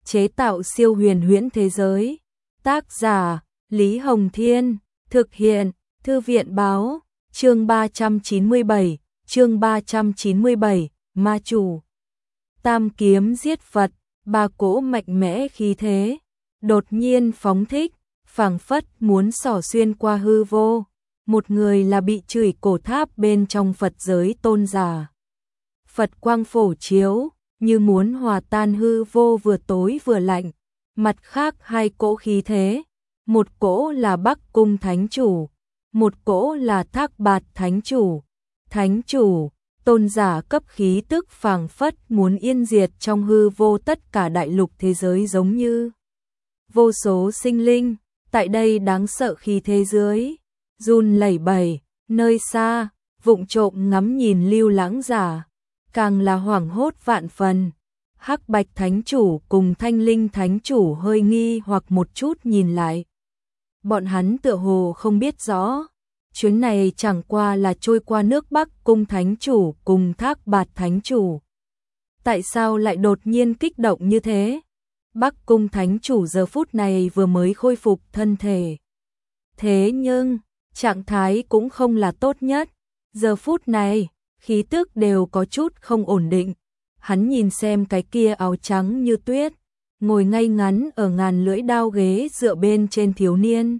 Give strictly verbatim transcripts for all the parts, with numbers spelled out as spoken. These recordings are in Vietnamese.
chế tạo siêu huyền huyễn thế giới. Tác giả, Lý Hồng Thiên, thực hiện, Thư viện Báo, chương ba trăm chín mươi bảy, chương ba trăm chín mươi bảy, Ma Chủ. Tam kiếm giết Phật, ba cỗ mạnh mẽ khí thế, đột nhiên phóng thích, phảng phất muốn xỏ xuyên qua hư vô. Một người là bị chửi cổ tháp bên trong Phật giới tôn giả. Phật quang phổ chiếu, như muốn hòa tan hư vô vừa tối vừa lạnh. Mặt khác hai cỗ khí thế, một cỗ là Bắc Cung Thánh Chủ, một cỗ là Thác Bạt Thánh Chủ. Thánh Chủ, tôn giả cấp khí tức phảng phất muốn yên diệt trong hư vô tất cả đại lục thế giới, giống như vô số sinh linh, tại đây đáng sợ khí thế dưới, run lẩy bẩy. Nơi xa, vụng trộm ngắm nhìn Lưu Lãng Giả, càng là hoảng hốt vạn phần. Hắc Bạch Thánh Chủ cùng Thanh Linh Thánh Chủ hơi nghi hoặc một chút nhìn lại. Bọn hắn tựa hồ không biết rõ, chuyến này chẳng qua là trôi qua nước Bắc Cung Thánh Chủ cùng Thác Bạt Thánh Chủ. Tại sao lại đột nhiên kích động như thế? Bắc Cung Thánh Chủ giờ phút này vừa mới khôi phục thân thể. Thế nhưng, trạng thái cũng không là tốt nhất. Giờ phút này, khí tức đều có chút không ổn định. Hắn nhìn xem cái kia áo trắng như tuyết, ngồi ngay ngắn ở ngàn lưỡi đao ghế dựa bên trên thiếu niên.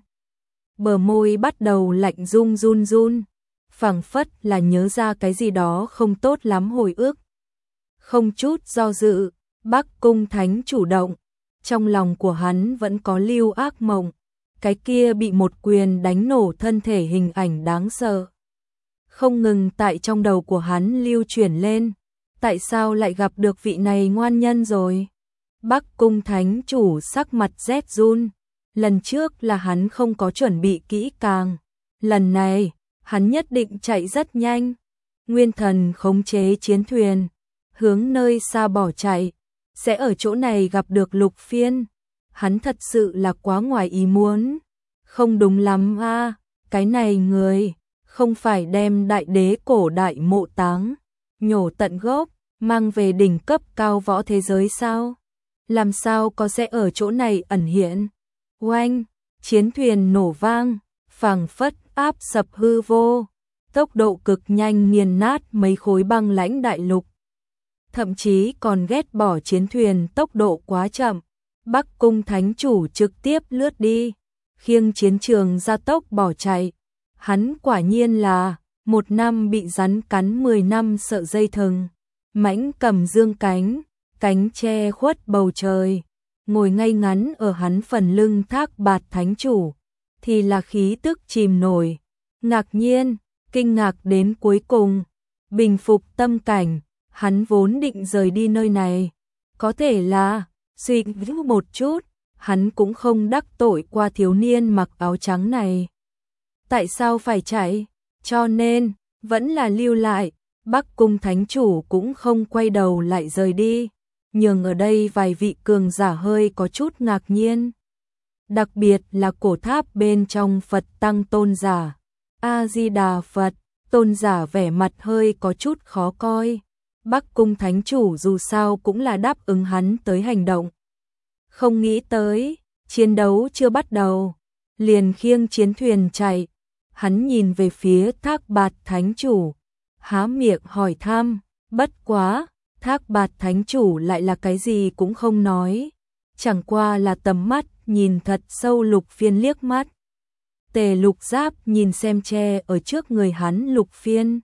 Bờ môi bắt đầu lạnh run run run, phảng phất là nhớ ra cái gì đó không tốt lắm hồi ức. Không chút do dự, Bắc Cung Thánh Chủ động, trong lòng của hắn vẫn có lưu ác mộng, cái kia bị một quyền đánh nổ thân thể hình ảnh đáng sợ. Không ngừng tại trong đầu của hắn lưu chuyển lên, tại sao lại gặp được vị này ngoan nhân rồi? Bắc Cung Thánh Chủ sắc mặt rét run, lần trước là hắn không có chuẩn bị kỹ càng, lần này, hắn nhất định chạy rất nhanh. Nguyên thần khống chế chiến thuyền, hướng nơi xa bỏ chạy, sẽ ở chỗ này gặp được Lục Phiên. Hắn thật sự là quá ngoài ý muốn. Không đúng lắm a, cái này người, không phải đem đại đế cổ đại mộ táng, nhổ tận gốc, mang về đỉnh cấp cao võ thế giới sao? Làm sao có sẽ ở chỗ này ẩn hiện? Oanh, chiến thuyền nổ vang, phảng phất áp sập hư vô, tốc độ cực nhanh nghiền nát mấy khối băng lãnh đại lục. Thậm chí còn ghét bỏ chiến thuyền tốc độ quá chậm. Bắc Cung Thánh Chủ trực tiếp lướt đi, khiêng chiến trường ra tốc bỏ chạy. Hắn quả nhiên là một năm bị rắn cắn mười năm sợ dây thừng. Mãnh cầm dương cánh, cánh che khuất bầu trời. Ngồi ngay ngắn ở hắn phần lưng Thác Bạt Thánh Chủ, thì là khí tức chìm nổi, ngạc nhiên, kinh ngạc đến cuối cùng, bình phục tâm cảnh. Hắn vốn định rời đi nơi này, có thể là suy nghĩ một chút, hắn cũng không đắc tội qua thiếu niên mặc áo trắng này. Tại sao phải chạy? Cho nên, vẫn là lưu lại. Bắc Cung Thánh Chủ cũng không quay đầu lại rời đi, nhường ở đây vài vị cường giả hơi có chút ngạc nhiên. Đặc biệt là cổ tháp bên trong Phật Tăng tôn giả. A-di-đà Phật, tôn giả vẻ mặt hơi có chút khó coi. Bắc Cung Thánh Chủ dù sao cũng là đáp ứng hắn tới hành động. Không nghĩ tới, chiến đấu chưa bắt đầu, liền khiêng chiến thuyền chạy. Hắn nhìn về phía Thác Bạt Thánh Chủ, há miệng hỏi thăm, bất quá, Thác Bạt Thánh Chủ lại là cái gì cũng không nói, chẳng qua là tầm mắt nhìn thật sâu Lục Phiên liếc mắt. Tề Lục Giáp nhìn xem che ở trước người hắn Lục Phiên,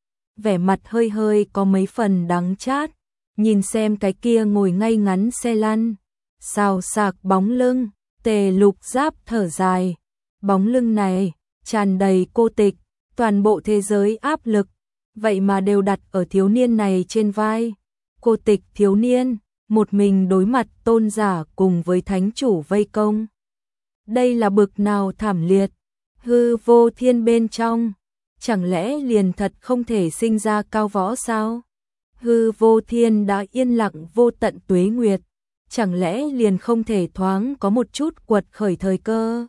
vẻ mặt hơi hơi có mấy phần đắng chát, nhìn xem cái kia ngồi ngay ngắn xe lăn, xào xạc bóng lưng, Tề Lục Giáp thở dài, bóng lưng này tràn đầy cô tịch, toàn bộ thế giới áp lực, vậy mà đều đặt ở thiếu niên này trên vai. Cô tịch thiếu niên, một mình đối mặt tôn giả cùng với Thánh Chủ vây công. Đây là bực nào thảm liệt, hư vô thiên bên trong, chẳng lẽ liền thật không thể sinh ra cao võ sao? Hư vô thiên đã yên lặng vô tận tuế nguyệt, chẳng lẽ liền không thể thoáng có một chút quật khởi thời cơ?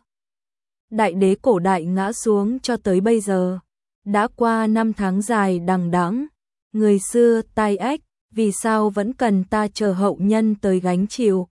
Đại đế cổ đại ngã xuống cho tới bây giờ, đã qua năm tháng dài đằng đẵng, người xưa tai ách, vì sao vẫn cần ta chờ hậu nhân tới gánh chịu?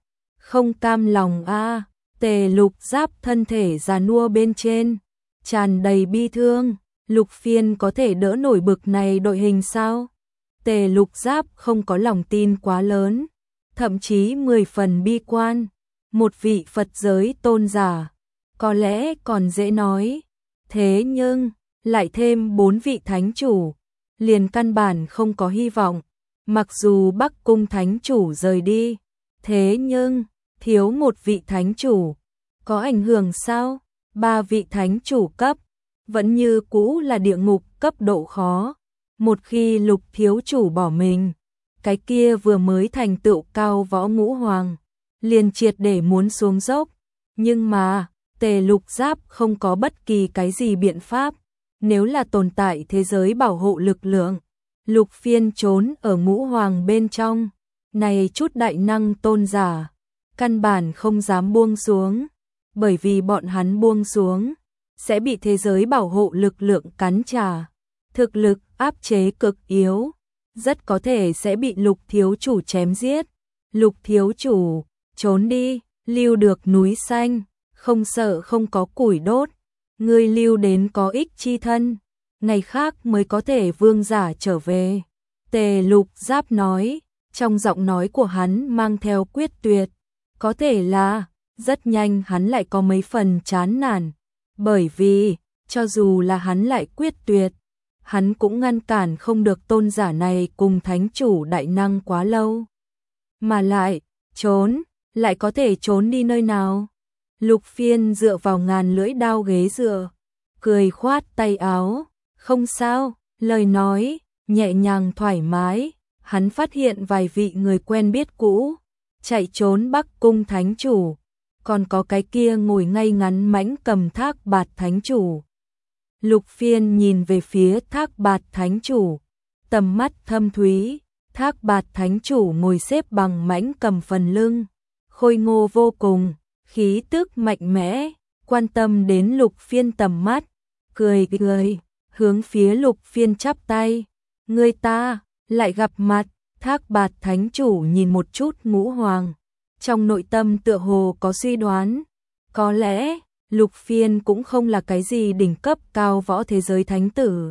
Không cam lòng a. Tề Lục Giáp thân thể già nua bên trên, tràn đầy bi thương. Lục Phiên có thể đỡ nổi bực này đội hình sao? Tề Lục Giáp không có lòng tin quá lớn, thậm chí mười phần bi quan. Một vị Phật giới tôn giả, có lẽ còn dễ nói. Thế nhưng, lại thêm bốn vị thánh chủ, liền căn bản không có hy vọng. Mặc dù Bắc Cung thánh chủ rời đi, thế nhưng, thiếu một vị thánh chủ, có ảnh hưởng sao? Ba vị thánh chủ cấp, vẫn như cũ là địa ngục cấp độ khó. Một khi Lục thiếu chủ bỏ mình, cái kia vừa mới thành tựu cao võ ngũ hoàng, liền triệt để muốn xuống dốc. Nhưng mà, Tề Lục Giáp không có bất kỳ cái gì biện pháp. Nếu là tồn tại thế giới bảo hộ lực lượng, Lục Phiên trốn ở ngũ hoàng bên trong, này chút đại năng tôn giả, căn bản không dám buông xuống, bởi vì bọn hắn buông xuống, sẽ bị thế giới bảo hộ lực lượng cắn trả. Thực lực áp chế cực yếu, rất có thể sẽ bị Lục thiếu chủ chém giết. Lục thiếu chủ, trốn đi, lưu được núi xanh, không sợ không có củi đốt. Ngươi lưu đến có ích chi thân, ngày khác mới có thể vương giả trở về. Tề Lục Giáp nói, trong giọng nói của hắn mang theo quyết tuyệt. Có thể là, rất nhanh hắn lại có mấy phần chán nản, bởi vì, cho dù là hắn lại quyết tuyệt, hắn cũng ngăn cản không được tôn giả này cùng thánh chủ đại năng quá lâu. Mà lại, trốn, lại có thể trốn đi nơi nào? Lục Phiên dựa vào ngàn lưỡi đao ghế dựa, cười khoát tay áo, không sao, lời nói, nhẹ nhàng thoải mái. Hắn phát hiện vài vị người quen biết cũ, chạy trốn Bắc Cung thánh chủ, còn có cái kia ngồi ngay ngắn mãnh cầm Thác Bạt thánh chủ. Lục Phiên nhìn về phía Thác Bạt thánh chủ, tầm mắt thâm thúy. Thác Bạt thánh chủ ngồi xếp bằng mãnh cầm phần lưng, khôi ngô vô cùng, khí tức mạnh mẽ, quan tâm đến Lục Phiên tầm mắt, cười cười, hướng phía Lục Phiên chắp tay. Người ta lại gặp mặt. Thác Bạt thánh chủ nhìn một chút ngũ hoàng, trong nội tâm tựa hồ có suy đoán, có lẽ Lục Phiên cũng không là cái gì đỉnh cấp cao võ thế giới thánh tử,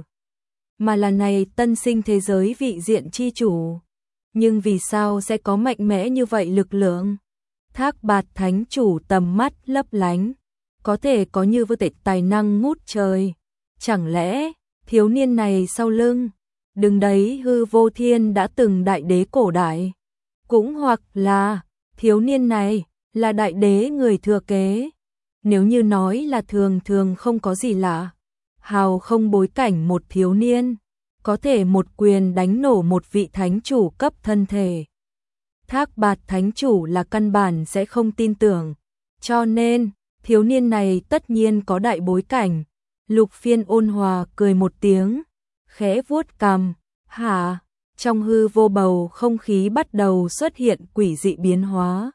mà là này tân sinh thế giới vị diện chi chủ. Nhưng vì sao sẽ có mạnh mẽ như vậy lực lượng? Thác Bạt thánh chủ tầm mắt lấp lánh, có thể có như vô tệ tài năng ngút trời. Chẳng lẽ thiếu niên này sau lưng đứng đấy Hư Vô Thiên đã từng đại đế cổ đại, cũng hoặc là thiếu niên này là đại đế người thừa kế. Nếu như nói là thường thường không có gì lạ, hào không bối cảnh một thiếu niên có thể một quyền đánh nổ một vị thánh chủ cấp thân thể, Thác Bạt thánh chủ là căn bản sẽ không tin tưởng, cho nên thiếu niên này tất nhiên có đại bối cảnh. Lục Phiên ôn hòa cười một tiếng, khẽ vuốt cằm, hả? Trong hư vô bầu không khí bắt đầu xuất hiện quỷ dị biến hóa.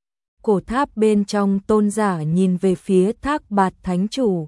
Cổ tháp bên trong tôn giả nhìn về phía Thác Bạt thánh chủ.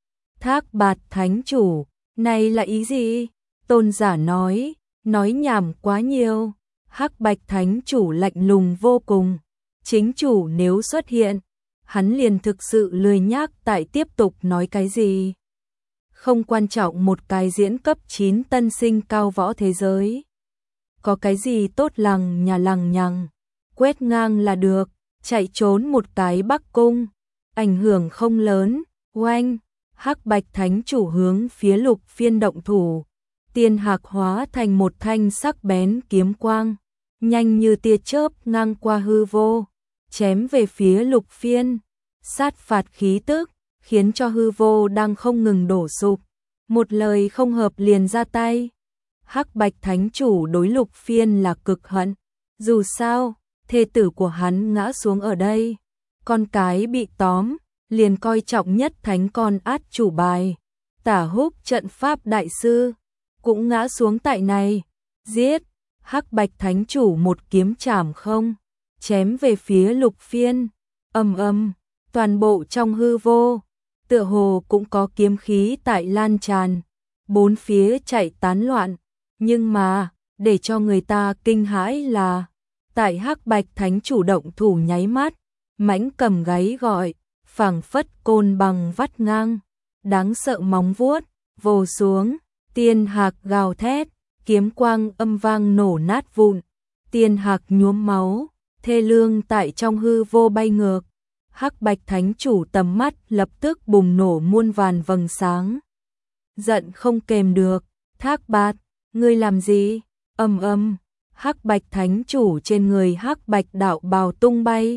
Thác Bạt thánh chủ, này là ý gì? Tôn giả nói, nói nhảm quá nhiều. Hắc Bạch thánh chủ lạnh lùng vô cùng. Chính chủ nếu xuất hiện, hắn liền thực sự lười nhác tại tiếp tục nói cái gì. Không quan trọng một cái diễn cấp chín tân sinh cao võ thế giới. Có cái gì tốt lằng nhà lằng nhằng, quét ngang là được, chạy trốn một cái Bắc Cung, ảnh hưởng không lớn. Oanh, Hắc Bạch thánh chủ hướng phía Lục Phiên động thủ, tiên hạc hóa thành một thanh sắc bén kiếm quang, nhanh như tia chớp ngang qua hư vô, chém về phía Lục Phiên. Sát phạt khí tức khiến cho hư vô đang không ngừng đổ sụp, một lời không hợp liền ra tay. Hắc Bạch thánh chủ đối Lục Phiên là cực hận, dù sao thê tử của hắn ngã xuống ở đây, con cái bị tóm, liền coi trọng nhất thánh con át chủ bài, Tả Húc trận pháp đại sư cũng ngã xuống tại này. Giết! Hắc Bạch thánh chủ một kiếm chảm không, chém về phía Lục Phiên. Ầm ầm, toàn bộ trong hư vô, tựa hồ cũng có kiếm khí tại lan tràn, bốn phía chạy tán loạn. Nhưng mà, để cho người ta kinh hãi là, tại Hắc Bạch thánh chủ động thủ nháy mắt, mãnh cầm gáy gọi, phảng phất côn bằng vắt ngang, đáng sợ móng vuốt, vồ xuống, tiên hạc gào thét, kiếm quang âm vang nổ nát vụn, tiên hạc nhuốm máu, thê lương tại trong hư vô bay ngược. Hắc Bạch Thánh Chủ tầm mắt lập tức bùng nổ muôn vàn vầng sáng. Giận không kềm được, Thác Bạt, ngươi làm gì? Ầm ầm, Hắc Bạch Thánh Chủ trên người hắc bạch đạo bào tung bay.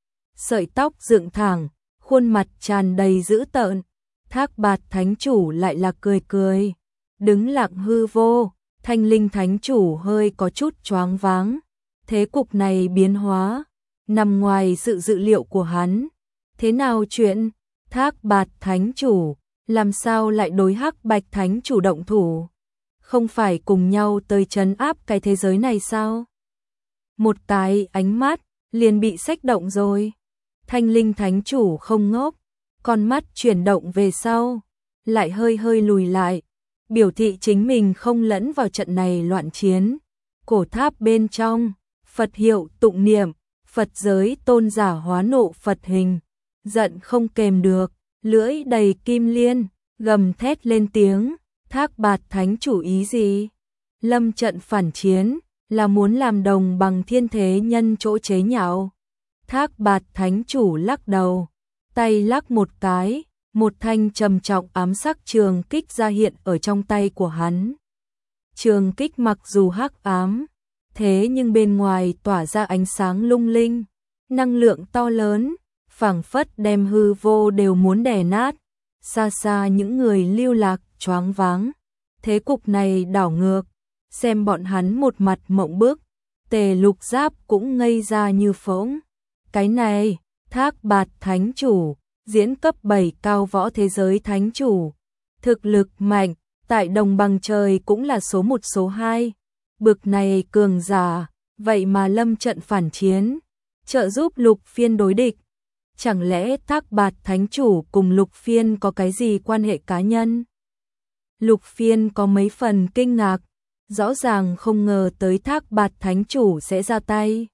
Sợi tóc dựng thẳng, khuôn mặt tràn đầy dữ tợn. Thác Bạt Thánh Chủ lại là cười cười, đứng lặng hư vô. Thanh Linh Thánh Chủ hơi có chút choáng váng. Thế cục này biến hóa, nằm ngoài sự dự liệu của hắn. Thế nào chuyện? Thác Bạt Thánh Chủ, làm sao lại đối Hắc Bạch Thánh Chủ động thủ? Không phải cùng nhau tới trấn áp cái thế giới này sao? Một cái ánh mắt, liền bị xách động rồi. Thanh Linh Thánh Chủ không ngốc, con mắt chuyển động về sau, lại hơi hơi lùi lại, biểu thị chính mình không lẫn vào trận này loạn chiến. Cổ tháp bên trong, Phật hiệu tụng niệm, Phật giới tôn giả hóa nộ Phật hình, giận không kềm được, lưỡi đầy kim liên, gầm thét lên tiếng. Thác Bạt Thánh Chủ ý gì? Lâm trận phản chiến, là muốn làm đồng bằng thiên thế nhân chỗ chế nhạo. Thác Bạt Thánh Chủ lắc đầu, tay lắc một cái, một thanh trầm trọng ám sắc trường kích ra hiện ở trong tay của hắn. Trường kích mặc dù hắc ám, thế nhưng bên ngoài tỏa ra ánh sáng lung linh, năng lượng to lớn, phảng phất đem hư vô đều muốn đè nát. Xa xa những người lưu lạc choáng váng, thế cục này đảo ngược, xem bọn hắn một mặt mộng bức. Tề Lục Giáp cũng ngây ra như phỗng. Cái này, Thác Bạt Thánh Chủ, diễn cấp bảy cao võ thế giới Thánh Chủ, thực lực mạnh, tại đồng bằng trời cũng là số một số hai. Bực này cường giả, vậy mà lâm trận phản chiến, trợ giúp Lục Phiên đối địch. Chẳng lẽ Thác Bạt Thánh Chủ cùng Lục Phiên có cái gì quan hệ cá nhân? Lục Phiên có mấy phần kinh ngạc, rõ ràng không ngờ tới Thác Bạt Thánh Chủ sẽ ra tay.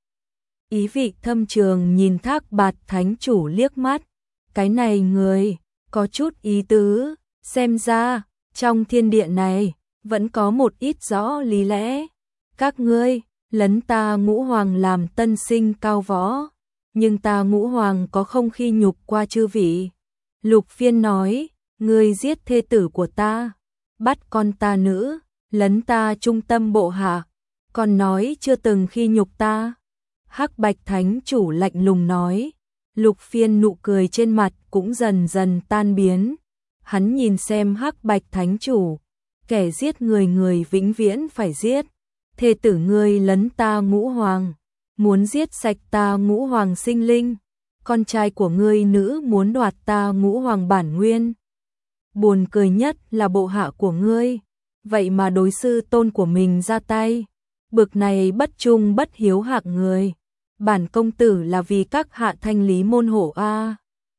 Ý vị thâm trường nhìn Thác Bạt Thánh Chủ liếc mắt, cái này người, có chút ý tứ, xem ra, trong thiên địa này, vẫn có một ít rõ lý lẽ. Các ngươi, lấn ta Ngũ Hoàng làm tân sinh cao võ, nhưng ta Ngũ Hoàng có không khi nhục qua chư vị. Lục Phiên nói, ngươi giết thê tử của ta, bắt con ta nữ, lấn ta trung tâm bộ hạ, còn nói chưa từng khi nhục ta. Hắc Bạch Thánh Chủ lạnh lùng nói. Lục Phiên nụ cười trên mặt cũng dần dần tan biến. Hắn nhìn xem Hắc Bạch Thánh Chủ, kẻ giết người người vĩnh viễn phải giết. Thê tử ngươi lấn ta Ngũ Hoàng, muốn giết sạch ta Ngũ Hoàng sinh linh. Con trai của ngươi nữ muốn đoạt ta Ngũ Hoàng bản nguyên. Buồn cười nhất là bộ hạ của ngươi, vậy mà đối sư tôn của mình ra tay. Bực này bất trung bất hiếu hạng người. Bản công tử là vì các hạ thanh lý môn hộ a.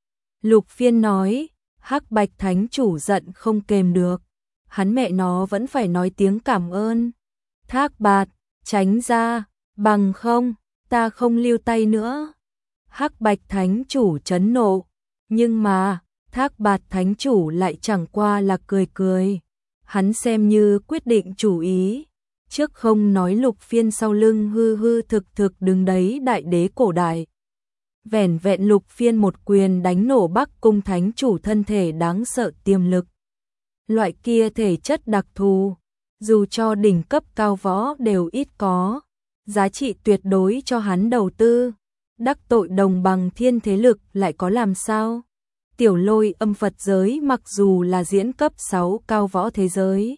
Lục Phiên nói. Hắc Bạch Thánh Chủ giận không kềm được, hắn mẹ nó vẫn phải nói tiếng cảm ơn. Thác Bạt, tránh ra, bằng không, ta không lưu tay nữa. Hắc Bạch Thánh Chủ chấn nộ, nhưng mà, Thác Bạt Thánh Chủ lại chẳng qua là cười cười. Hắn xem như quyết định chủ ý, trước không nói Lục Phiên sau lưng hư hư thực thực đứng đấy đại đế cổ đại. Vẻn vẹn Lục Phiên một quyền đánh nổ Bắc Cung Thánh Chủ thân thể đáng sợ tiềm lực. Loại kia thể chất đặc thù, dù cho đỉnh cấp cao võ đều ít có, giá trị tuyệt đối cho hắn đầu tư. Đắc tội đồng bằng thiên thế lực lại có làm sao? Tiểu Lôi âm Phật giới mặc dù là diễn cấp sáu cao võ thế giới,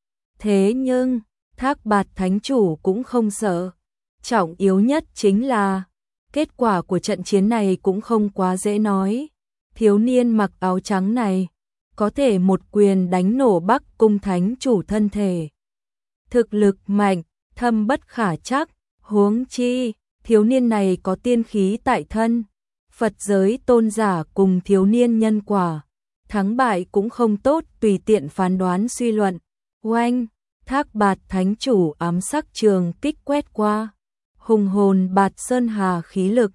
thế nhưng Thác Bạt Thánh Chủ cũng không sợ. Trọng yếu nhất chính là kết quả của trận chiến này cũng không quá dễ nói. Thiếu niên mặc áo trắng này có thể một quyền đánh nổ Bắc Cung Thánh Chủ thân thể. Thực lực mạnh, thâm bất khả trắc, huống chi, thiếu niên này có tiên khí tại thân. Phật giới tôn giả cùng thiếu niên nhân quả, thắng bại cũng không tốt tùy tiện phán đoán suy luận. Oanh, Thác Bạt Thánh Chủ ám sắc trường kích quét qua. Hùng hồn bạt sơn hà khí lực,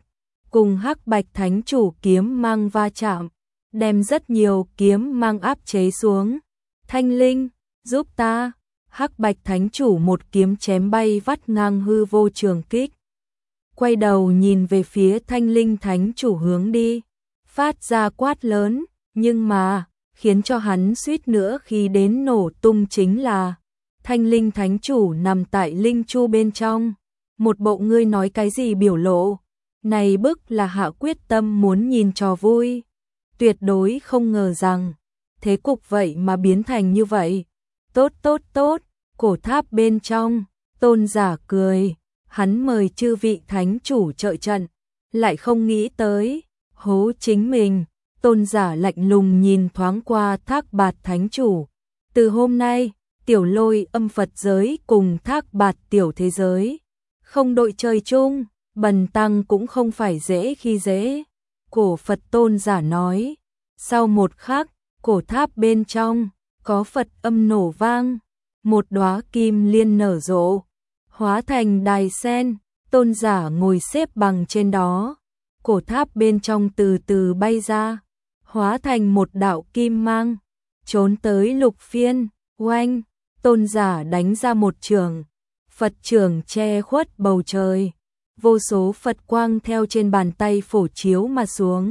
cùng Hắc Bạch Thánh Chủ kiếm mang va chạm, đem rất nhiều kiếm mang áp chế xuống. Thanh Linh, giúp ta. Hắc Bạch Thánh Chủ một kiếm chém bay vắt ngang hư vô trường kích. Quay đầu nhìn về phía Thanh Linh Thánh Chủ hướng đi, phát ra quát lớn, nhưng mà, khiến cho hắn suýt nữa khi đến nổ tung chính là Thanh Linh Thánh Chủ nằm tại Linh Chu bên trong, một bộ ngươi nói cái gì biểu lộ, này bức là hạ quyết tâm muốn nhìn trò vui, tuyệt đối không ngờ rằng, thế cục vậy mà biến thành như vậy. Tốt tốt tốt, cổ tháp bên trong, Tôn Giả cười, hắn mời chư vị Thánh Chủ trợ trận, lại không nghĩ tới, hố chính mình. Tôn Giả lạnh lùng nhìn thoáng qua Thác Bạt Thánh Chủ. Từ hôm nay, tiểu lôi âm Phật giới cùng Thác Bạt tiểu thế giới. Không đội trời chung, bần tăng cũng không phải dễ khi dễ. Cổ Phật Tôn Giả nói. Sau một khắc, cổ tháp bên trong, có Phật âm nổ vang. Một đóa kim liên nở rộ, hóa thành đài sen. Tôn Giả ngồi xếp bằng trên đó. Cổ tháp bên trong từ từ bay ra, hóa thành một đạo kim mang, trốn tới Lục Phiên. Oanh, Tôn Giả đánh ra một trường, Phật trường che khuất bầu trời, vô số Phật quang theo trên bàn tay phổ chiếu mà xuống.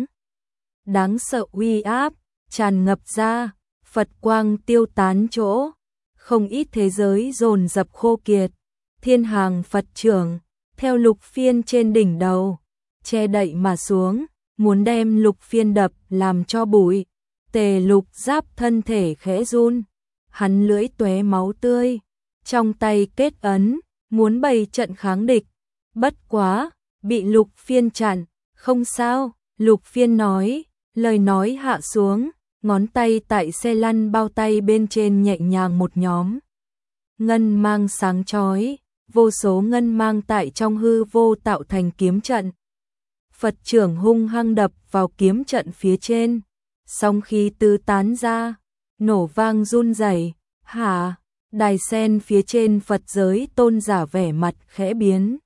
Đáng sợ uy áp tràn ngập ra, Phật quang tiêu tán chỗ, không ít thế giới dồn dập khô kiệt. Thiên hàng Phật trưởng theo Lục Phiên trên đỉnh đầu che đậy mà xuống, muốn đem Lục Phiên đập làm cho bụi. Tề Lục Giáp thân thể khẽ run, hắn lưỡi tóe máu tươi, trong tay kết ấn, muốn bày trận kháng địch. Bất quá, bị Lục Phiên chặn. Không sao, Lục Phiên nói, lời nói hạ xuống, ngón tay tại xe lăn bao tay bên trên nhẹ nhàng một nhóm. Ngân mang sáng chói, vô số ngân mang tại trong hư vô tạo thành kiếm trận. Phật trưởng hung hăng đập vào kiếm trận phía trên, song khi tứ tán ra, nổ vang run rẩy. Hả? Đài sen phía trên Phật giới Tôn Giả vẻ mặt khẽ biến.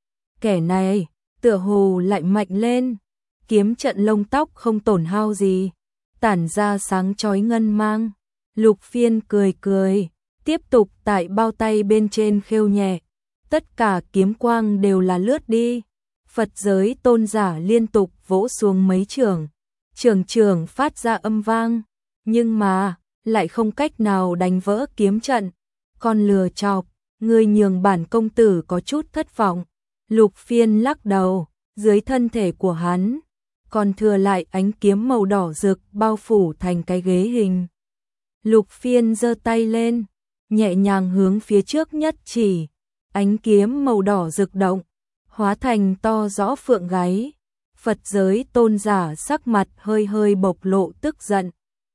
Kẻ này, tựa hồ lại mạnh lên, kiếm trận lông tóc không tổn hao gì, tản ra sáng chói ngân mang. Lục Phiên cười cười, tiếp tục tại bao tay bên trên khêu nhẹ, tất cả kiếm quang đều là lướt đi. Phật giới Tôn Giả liên tục vỗ xuống mấy trường, trường trường phát ra âm vang, nhưng mà lại không cách nào đánh vỡ kiếm trận. Con lừa chọc, ngươi nhường bản công tử có chút thất vọng. Lục Phiên lắc đầu, dưới thân thể của hắn còn thừa lại ánh kiếm màu đỏ rực bao phủ thành cái ghế hình. Lục Phiên giơ tay lên, nhẹ nhàng hướng phía trước nhất chỉ, ánh kiếm màu đỏ rực động, hóa thành to rõ phượng gáy. Phật giới Tôn Giả sắc mặt hơi hơi bộc lộ tức giận.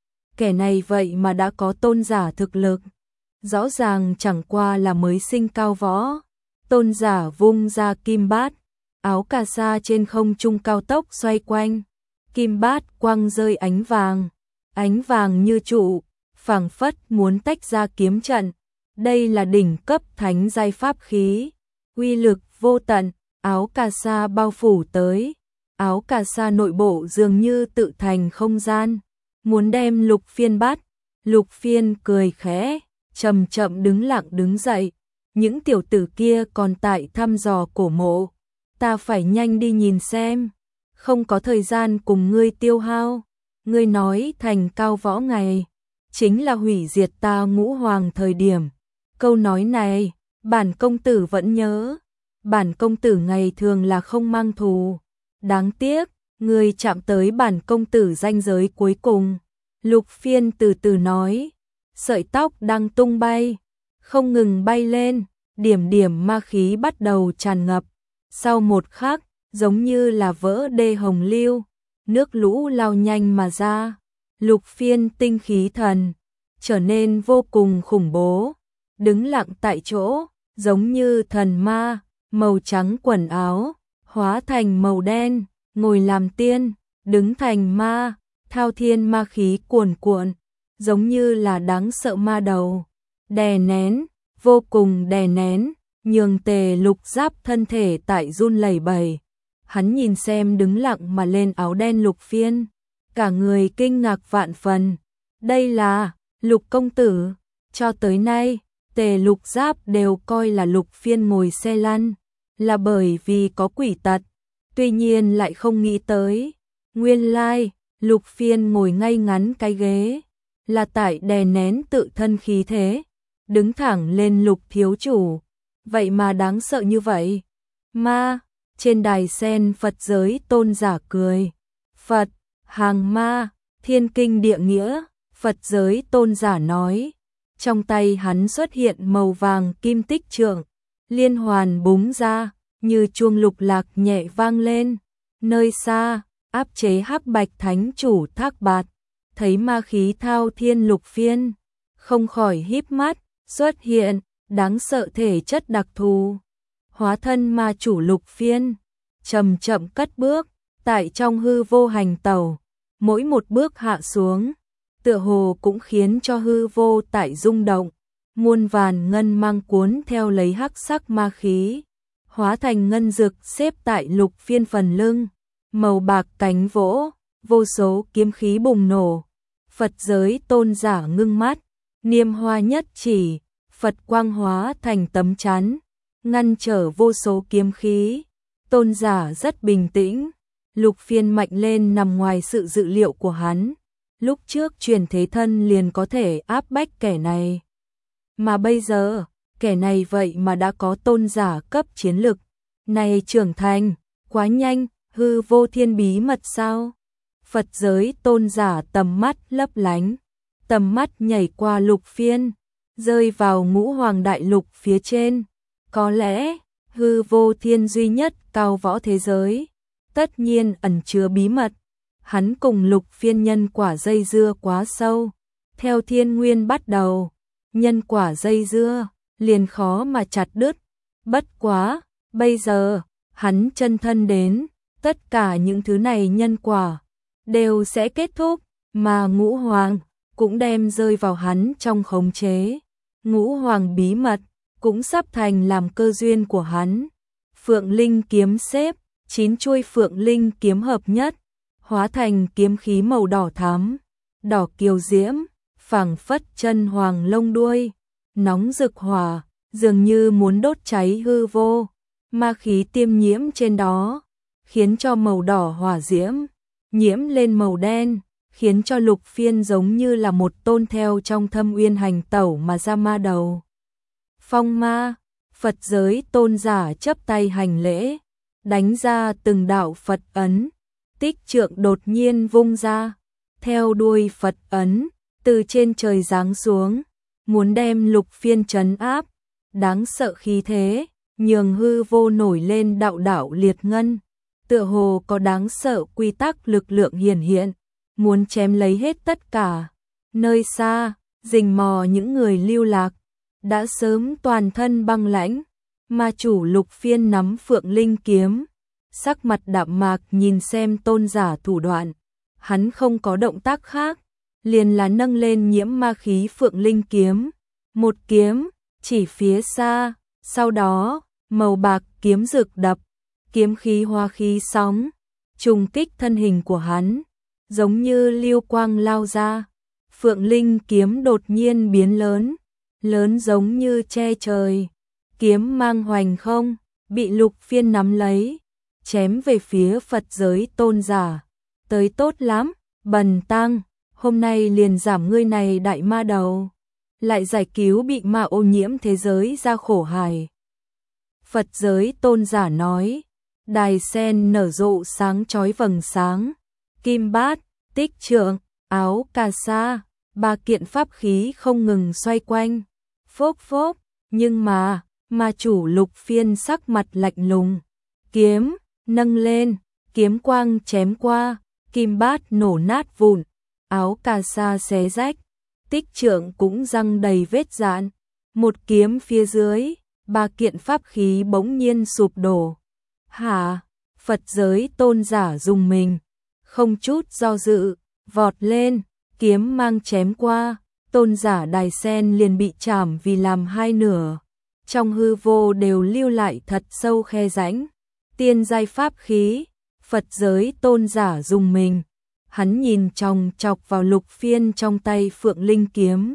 Kẻ này vậy mà đã có Tôn Giả thực lực, rõ ràng chẳng qua là mới sinh cao võ. Tôn Giả vung ra kim bát, áo cà sa trên không trung cao tốc xoay quanh, kim bát quang rơi ánh vàng, ánh vàng như trụ, phảng phất muốn tách ra kiếm trận. Đây là đỉnh cấp thánh giai pháp khí, uy lực vô tận. Áo cà sa bao phủ tới, áo cà sa nội bộ dường như tự thành không gian, muốn đem Lục Phiên bắt. Lục Phiên cười khẽ, chậm chậm đứng lặng đứng dậy. Những tiểu tử kia còn tại thăm dò cổ mộ, ta phải nhanh đi nhìn xem, không có thời gian cùng ngươi tiêu hao. Ngươi nói thành cao võ ngày, chính là hủy diệt ta Ngũ Hoàng thời điểm. Câu nói này, bản công tử vẫn nhớ. Bản công tử ngày thường là không mang thù, đáng tiếc, ngươi chạm tới bản công tử ranh giới cuối cùng. Lục Phiên từ từ nói, sợi tóc đang tung bay, không ngừng bay lên, điểm điểm ma khí bắt đầu tràn ngập. Sau một khắc, giống như là vỡ đê hồng lưu, nước lũ lao nhanh mà ra. Lục Phiên tinh khí thần trở nên vô cùng khủng bố, đứng lặng tại chỗ, giống như thần ma. Màu trắng quần áo hóa thành màu đen, ngồi làm tiên, đứng thành ma, thao thiên ma khí cuồn cuộn, giống như là đáng sợ ma đầu, đè nén, vô cùng đè nén, nhường Tề Lục Giáp thân thể tại run lẩy bẩy. Hắn nhìn xem đứng lặng mà lên áo đen Lục Phiên, cả người kinh ngạc vạn phần. Đây là Lục công tử. Cho tới nay, Tề Lục Giáp đều coi là Lục Phiên ngồi xe lăn, là bởi vì có quỷ tật. Tuy nhiên lại không nghĩ tới, nguyên lai, Lục Phiên ngồi ngay ngắn cái ghế, là tại đè nén tự thân khí thế, đứng thẳng lên Lục thiếu chủ. Vậy mà đáng sợ như vậy. Ma, trên đài sen Phật giới tôn giả cười. Phật, hàng ma, thiên kinh địa nghĩa, Phật giới tôn giả nói. Trong tay hắn xuất hiện màu vàng kim tích trượng, liên hoàn búng ra, như chuông lục lạc nhẹ vang lên. Nơi xa, áp chế hắc bạch thánh chủ Thác Bạt, thấy ma khí thao thiên Lục Phiên, không khỏi híp mắt, xuất hiện, đáng sợ thể chất đặc thù. Hóa thân ma chủ Lục Phiên, chậm chậm cất bước, tại trong hư vô hành tẩu, mỗi một bước hạ xuống, tựa hồ cũng khiến cho hư vô tại rung động, muôn vàn ngân mang cuốn theo lấy hắc sắc ma khí, hóa thành ngân dực xếp tại Lục Phiên phần lưng, màu bạc cánh vỗ, vô số kiếm khí bùng nổ. Phật giới tôn giả ngưng mắt, niêm hoa nhất chỉ, Phật quang hóa thành tấm chắn, ngăn trở vô số kiếm khí. Tôn giả rất bình tĩnh, Lục Phiên mạnh lên nằm ngoài sự dự liệu của hắn. Lúc trước truyền thế thân liền có thể áp bách kẻ này, mà bây giờ, kẻ này vậy mà đã có tôn giả cấp chiến lực. Này trưởng thành, quá nhanh, hư vô thiên bí mật sao? Phật giới tôn giả tầm mắt lấp lánh, tầm mắt nhảy qua Lục Phiên, rơi vào ngũ hoàng đại lục phía trên. Có lẽ, hư vô thiên duy nhất cao võ thế giới, tất nhiên ẩn chứa bí mật. Hắn cùng Lục Phiên nhân quả dây dưa quá sâu, theo thiên nguyên bắt đầu, nhân quả dây dưa, liền khó mà chặt đứt. Bất quá, bây giờ, hắn chân thân đến, tất cả những thứ này nhân quả, đều sẽ kết thúc, mà ngũ hoàng, cũng đem rơi vào hắn trong khống chế. Ngũ hoàng bí mật, cũng sắp thành làm cơ duyên của hắn. Phượng Linh kiếm xếp, chín chuôi Phượng Linh kiếm hợp nhất, hóa thành kiếm khí màu đỏ thắm, đỏ kiều diễm, phảng phất chân hoàng lông đuôi, nóng rực hỏa, dường như muốn đốt cháy hư vô. Ma khí tiêm nhiễm trên đó, khiến cho màu đỏ hỏa diễm nhiễm lên màu đen, khiến cho Lục Phiên giống như là một tôn theo trong thâm uyên hành tẩu mà ra ma đầu. Phong ma, Phật giới tôn giả chấp tay hành lễ, đánh ra từng đạo Phật ấn, tích trượng đột nhiên vung ra, theo đuôi Phật ấn, từ trên trời giáng xuống, muốn đem Lục Phiên trấn áp. Đáng sợ khí thế, nhường hư vô nổi lên đạo đạo liệt ngân, tựa hồ có đáng sợ quy tắc lực lượng hiển hiện, muốn chém lấy hết tất cả. Nơi xa, rình mò những người lưu lạc, đã sớm toàn thân băng lãnh, ma chủ Lục Phiên nắm Phượng Linh kiếm, sắc mặt đạm mạc nhìn xem tôn giả thủ đoạn. Hắn không có động tác khác, liền là nâng lên nhiễm ma khí Phượng Linh kiếm, một kiếm chỉ phía xa, sau đó, màu bạc kiếm rực đập, kiếm khí hoa khí sóng, trùng kích thân hình của hắn, giống như lưu quang lao ra. Phượng Linh kiếm đột nhiên biến lớn, lớn giống như che trời, kiếm mang hoành không, bị Lục Phiên nắm lấy, chém về phía Phật giới tôn giả. Tới tốt lắm, Bần Tăng, hôm nay liền giảm ngươi này đại ma đầu, lại giải cứu bị ma ô nhiễm thế giới ra khổ hài. Phật giới tôn giả nói, đài sen nở rộ sáng chói vầng sáng, kim bát, tích trượng, áo cà sa, ba kiện pháp khí không ngừng xoay quanh, phốc phốc, nhưng mà, ma chủ Lục Phiên sắc mặt lạnh lùng, kiếm nâng lên, kiếm quang chém qua, kim bát nổ nát vụn, áo cà sa xé rách, tích trượng cũng răng đầy vết rạn. Một kiếm phía dưới, ba kiện pháp khí bỗng nhiên sụp đổ. Hả? Phật giới tôn giả dùng mình, không chút do dự, vọt lên, kiếm mang chém qua, tôn giả đài sen liền bị chảm vì làm hai nửa. Trong hư vô đều lưu lại thật sâu khe rãnh, tiên giai pháp khí, Phật giới tôn giả dùng mình. Hắn nhìn chòng chọc vào lục phiên trong tay Phượng Linh kiếm.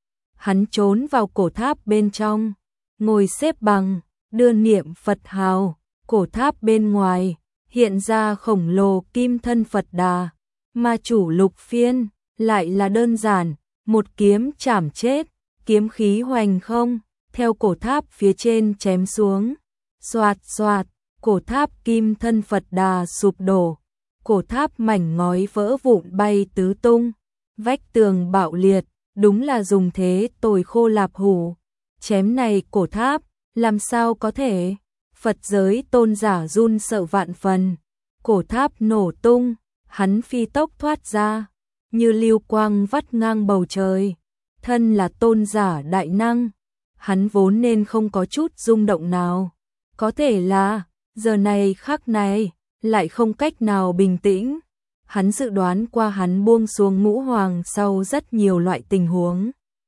Hắn trốn vào cổ tháp bên trong, ngồi xếp bằng, đưa niệm Phật hào, cổ tháp bên ngoài, hiện ra khổng lồ kim thân Phật Đà. Ma chủ lục phiên, lại là đơn giản, một kiếm chảm chết, kiếm khí hoành không, theo cổ tháp phía trên chém xuống. Xoạt xoạt, cổ tháp kim thân Phật Đà sụp đổ, cổ tháp mảnh ngói vỡ vụn bay tứ tung, vách tường bạo liệt, đúng là dùng thế tồi khô lạp hủ. Chém này cổ tháp, làm sao có thể? Phật giới tôn giả run sợ vạn phần, cổ tháp nổ tung, hắn phi tốc thoát ra, như lưu quang vắt ngang bầu trời. Thân là tôn giả đại năng, hắn vốn nên không có chút rung động nào. Có thể là, giờ này khắc này, lại không cách nào bình tĩnh. Hắn dự đoán qua hắn buông xuống ngũ hoàng sau rất nhiều loại tình huống.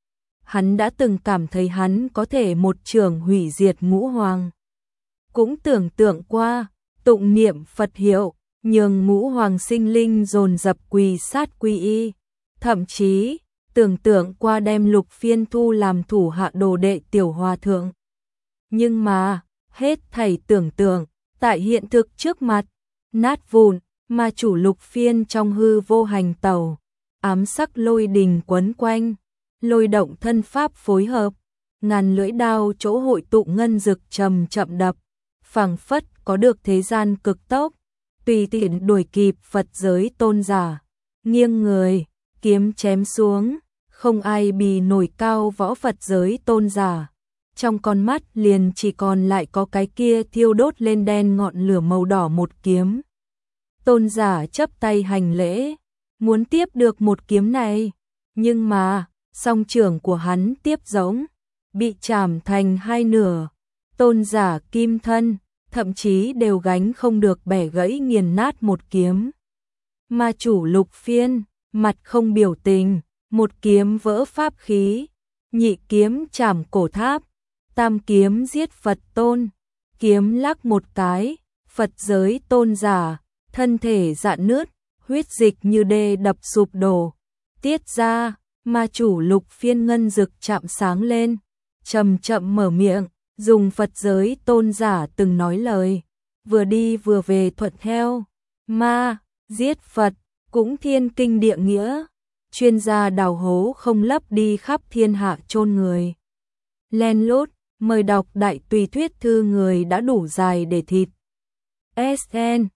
Hắn đã từng cảm thấy hắn có thể một trường hủy diệt ngũ hoàng. Cũng tưởng tượng qua, tụng niệm Phật hiệu, nhường ngũ hoàng sinh linh dồn dập quỳ sát quy y. Thậm chí, tưởng tượng qua đem lục phiên thu làm thủ hạ đồ đệ tiểu hòa thượng. Nhưng mà, hết thảy tưởng tượng, tại hiện thực trước mặt, nát vụn, mà chủ lục phiên trong hư vô hành tẩu, ám sắc lôi đình quấn quanh, lôi động thân pháp phối hợp, ngàn lưỡi đao chỗ hội tụ ngân dực trầm chậm đập, phảng phất có được thế gian cực tốc, tùy tiện đuổi kịp Phật giới tôn giả, nghiêng người, kiếm chém xuống, không ai bì nổi cao võ Phật giới tôn giả. Trong con mắt liền chỉ còn lại có cái kia thiêu đốt lên đen ngọn lửa màu đỏ một kiếm. Tôn giả chấp tay hành lễ, muốn tiếp được một kiếm này, nhưng mà, song trưởng của hắn tiếp giống, bị chảm thành hai nửa. Tôn giả kim thân, thậm chí đều gánh không được bẻ gãy nghiền nát một kiếm. Ma chủ lục phiên, mặt không biểu tình, một kiếm vỡ pháp khí, nhị kiếm chảm cổ tháp, tam kiếm giết Phật tôn, kiếm lắc một cái, Phật giới tôn giả, thân thể rạn nứt, huyết dịch như đê đập sụp đổ. Tiết ra, ma chủ lục phiên ngân dực chạm sáng lên, chậm chậm mở miệng, dùng Phật giới tôn giả từng nói lời, vừa đi vừa về thuận theo. Ma, giết Phật, cũng thiên kinh địa nghĩa, chuyên gia đào hố không lấp đi khắp thiên hạ chôn người. Len lút, mời đọc đại tùy thuyết thư người đã đủ dài để thịt. ét en